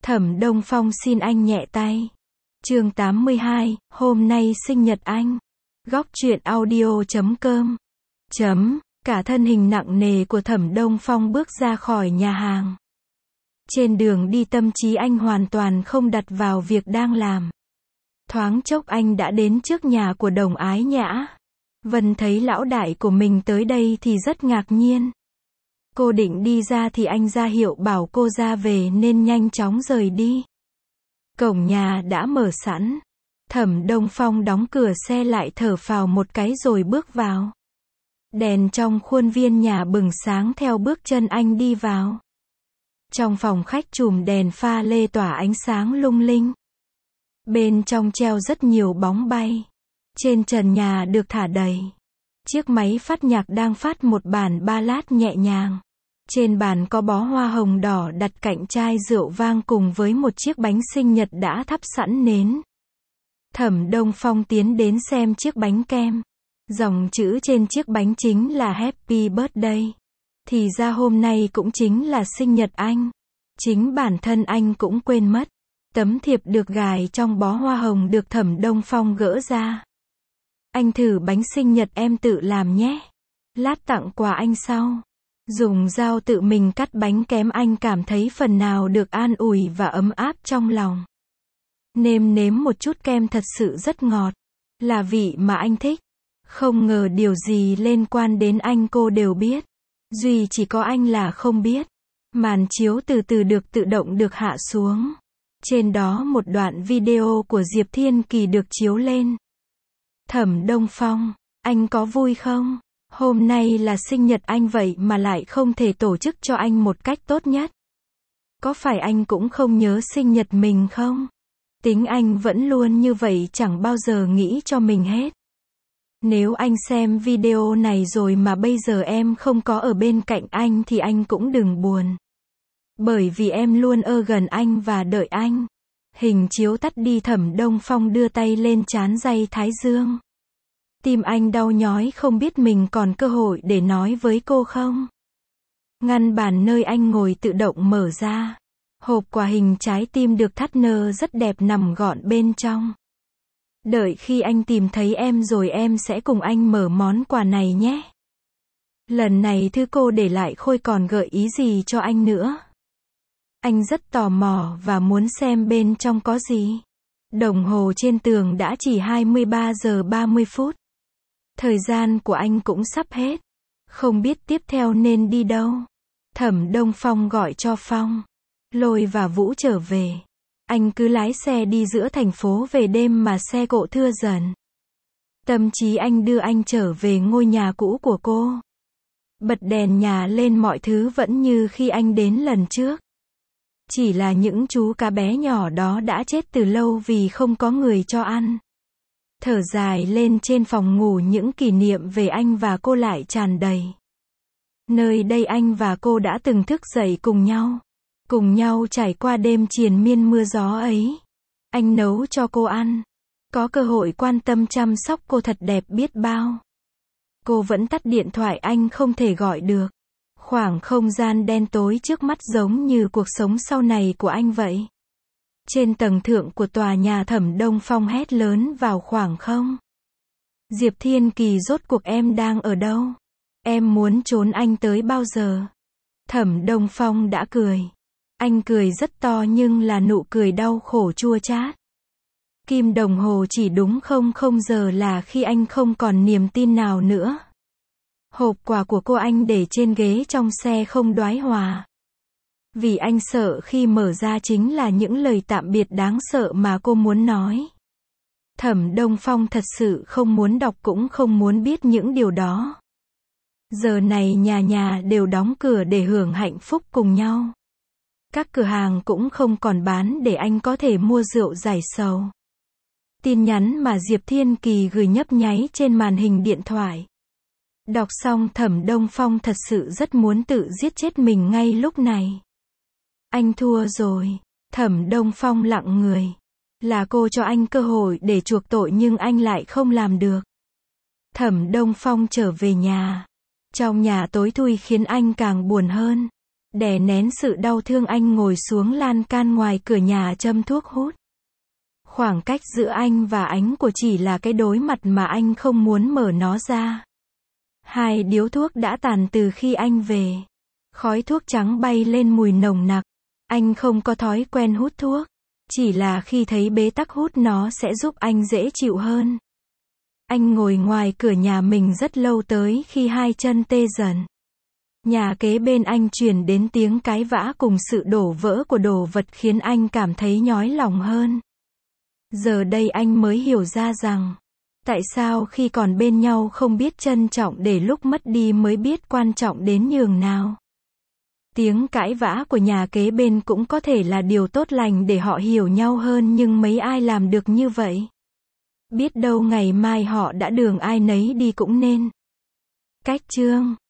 Thẩm Đông Phong xin anh nhẹ tay. Chương 82, hôm nay sinh nhật anh. Góc truyện audio.com. Cả thân hình nặng nề của Thẩm Đông Phong bước ra khỏi nhà hàng. Trên đường đi tâm trí anh hoàn toàn không đặt vào việc đang làm. Thoáng chốc anh đã đến trước nhà của Đồng Ái Nhã. Vân thấy lão đại của mình tới đây thì rất ngạc nhiên. Cô định đi ra thì anh ra hiệu bảo cô ra về nên nhanh chóng rời đi. Cổng nhà đã mở sẵn. Thẩm Đông Phong đóng cửa xe lại thở phào một cái rồi bước vào. Đèn trong khuôn viên nhà bừng sáng theo bước chân anh đi vào. Trong phòng khách chùm đèn pha lê tỏa ánh sáng lung linh. Bên trong treo rất nhiều bóng bay. Trên trần nhà được thả đầy. Chiếc máy phát nhạc đang phát một bản ballad nhẹ nhàng. Trên bàn có bó hoa hồng đỏ đặt cạnh chai rượu vang cùng với một chiếc bánh sinh nhật đã thắp sẵn nến. Thẩm Đông Phong tiến đến xem chiếc bánh kem. Dòng chữ trên chiếc bánh chính là Happy Birthday. Thì ra hôm nay cũng chính là sinh nhật anh. Chính bản thân anh cũng quên mất. Tấm thiệp được gài trong bó hoa hồng được Thẩm Đông Phong gỡ ra. Anh thử bánh sinh nhật em tự làm nhé. Lát tặng quà anh sau. Dùng dao tự mình cắt bánh kém anh cảm thấy phần nào được an ủi và ấm áp trong lòng. Nếm một chút kem thật sự rất ngọt. Là vị mà anh thích. Không ngờ điều gì liên quan đến anh cô đều biết. Duy chỉ có anh là không biết. Màn chiếu từ từ được tự động được hạ xuống. Trên đó một đoạn video của Diệp Thiên Kỳ được chiếu lên. Thẩm Đông Phong, anh có vui không? Hôm nay là sinh nhật anh vậy mà lại không thể tổ chức cho anh một cách tốt nhất. Có phải anh cũng không nhớ sinh nhật mình không? Tính anh vẫn luôn như vậy, chẳng bao giờ nghĩ cho mình hết. Nếu anh xem video này rồi mà bây giờ em không có ở bên cạnh anh thì anh cũng đừng buồn. Bởi vì em luôn ở gần anh và đợi anh. Hình chiếu tắt đi, Thẩm Đông Phong đưa tay lên trán day thái dương. Tim anh đau nhói không biết mình còn cơ hội để nói với cô không. Ngăn bàn nơi anh ngồi tự động mở ra. Hộp quà hình trái tim được thắt nơ rất đẹp nằm gọn bên trong. Đợi khi anh tìm thấy em rồi em sẽ cùng anh mở món quà này nhé. Lần này thư cô để lại Khôi còn gợi ý gì cho anh nữa. Anh rất tò mò và muốn xem bên trong có gì. Đồng hồ trên tường đã chỉ 23 giờ 30 phút. Thời gian của anh cũng sắp hết. Không biết tiếp theo nên đi đâu. Thẩm Đông Phong gọi cho Phong, Lôi và Vũ trở về. Anh cứ lái xe đi giữa thành phố về đêm mà xe cộ thưa dần. Tâm trí anh đưa anh trở về ngôi nhà cũ của cô. Bật đèn nhà lên, mọi thứ vẫn như khi anh đến lần trước. Chỉ là những chú cá bé nhỏ đó đã chết từ lâu vì không có người cho ăn. Thở dài lên trên phòng ngủ, những kỷ niệm về anh và cô lại tràn đầy. Nơi đây anh và cô đã từng thức dậy cùng nhau trải qua đêm triền miên mưa gió ấy. Anh nấu cho cô ăn. Có cơ hội quan tâm chăm sóc cô thật đẹp biết bao. Cô vẫn tắt điện thoại, anh không thể gọi được. Khoảng không gian đen tối trước mắt giống như cuộc sống sau này của anh vậy. Trên tầng thượng của tòa nhà, Thẩm Đông Phong hét lớn vào khoảng không. Diệp Thiên Kỳ, rốt cuộc em đang ở đâu? Em muốn trốn anh tới bao giờ? Thẩm Đông Phong đã cười. Anh cười rất to nhưng là nụ cười đau khổ chua chát. Kim đồng hồ chỉ đúng 00 giờ là khi anh không còn niềm tin nào nữa. Hộp quà của cô anh để trên ghế trong xe không đoái hòa. Vì anh sợ khi mở ra chính là những lời tạm biệt đáng sợ mà cô muốn nói. Thẩm Đông Phong thật sự không muốn đọc cũng không muốn biết những điều đó. Giờ này nhà nhà đều đóng cửa để hưởng hạnh phúc cùng nhau. Các cửa hàng cũng không còn bán để anh có thể mua rượu giải sầu. Tin nhắn mà Diệp Thiên Kỳ gửi nhấp nháy trên màn hình điện thoại. Đọc xong, Thẩm Đông Phong thật sự rất muốn tự giết chết mình ngay lúc này. Anh thua rồi. Thẩm Đông Phong lặng người. Là cô cho anh cơ hội để chuộc tội nhưng anh lại không làm được. Thẩm Đông Phong trở về nhà. Trong nhà tối thui khiến anh càng buồn hơn. Đè nén sự đau thương anh ngồi xuống lan can ngoài cửa nhà châm thuốc hút. Khoảng cách giữa anh và ánh của chỉ là cái đối mặt mà anh không muốn mở nó ra. 2 điếu thuốc đã tàn từ khi anh về. Khói thuốc trắng bay lên mùi nồng nặc. Anh không có thói quen hút thuốc. Chỉ là khi thấy bế tắc hút nó sẽ giúp anh dễ chịu hơn. Anh ngồi ngoài cửa nhà mình rất lâu tới khi 2 chân tê dần. Nhà kế bên anh truyền đến tiếng cãi vã cùng sự đổ vỡ của đồ vật khiến anh cảm thấy nhói lòng hơn. Giờ đây anh mới hiểu ra rằng, tại sao khi còn bên nhau không biết trân trọng để lúc mất đi mới biết quan trọng đến nhường nào. Tiếng cãi vã của nhà kế bên cũng có thể là điều tốt lành để họ hiểu nhau hơn nhưng mấy ai làm được như vậy. Biết đâu ngày mai họ đã đường ai nấy đi cũng nên. Cách chương